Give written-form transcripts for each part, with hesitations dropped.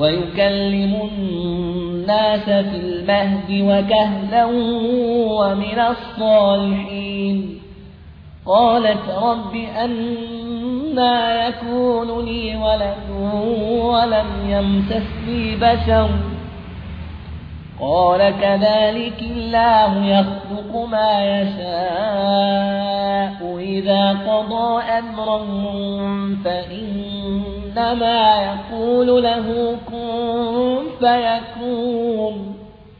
ويكلم الناس في المهد وكهلا ومن الصالحين. قالت رب أنى يكون لي ولد ولم يمسسني بشر قال كذلك الله يخلق ما يشاء إذا قضى أمرا فإنما يقول له كن فيكون.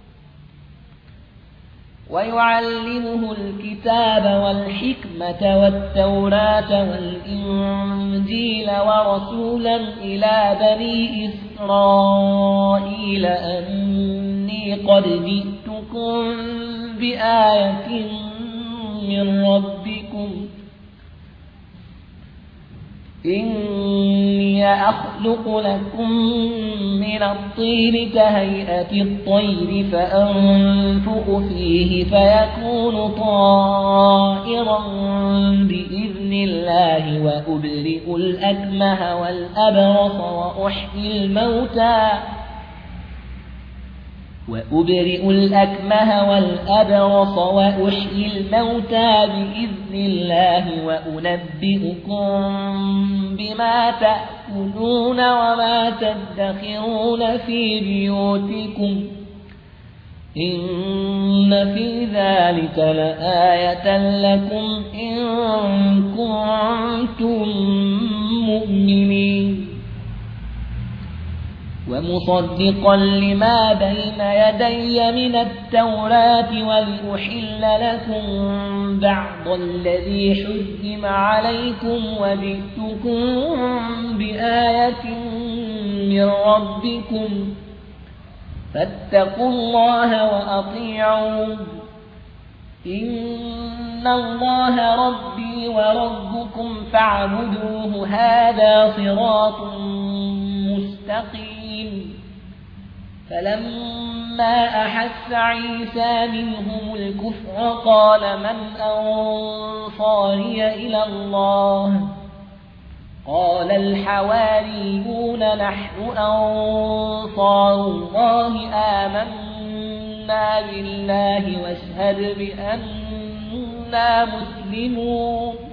ويعلمه الكتاب والحكمة والتوراة والإنجيل ورسولا إلى بني إسرائيل أني قد جئتكم بآية من ربكم إني أخلق لكم من الطين كهيئة الطير فأنفخ فيه فيكون طائرا بإذن الله وأبرئ الأكمه والأبرص وأحيي الموتى بإذن الله وأنبئكم بما تأكلون وما تدخرون في بيوتكم إن في ذلك لآية لكم إن كنتم مؤمنين. ومصدقا لما بين يدي من التوراة ولأحل لكم بعض الذي حرم عليكم وجئتكم بآية من ربكم فاتقوا الله وأطيعون إن الله ربي وربكم فاعبدوه هذا صراط مستقيم. فلما أحس عيسى منهم الكفر قال من أنصاري إلى الله قال الحواريون نحن أنصار الله آمنا بالله واشهد بأننا مسلمون.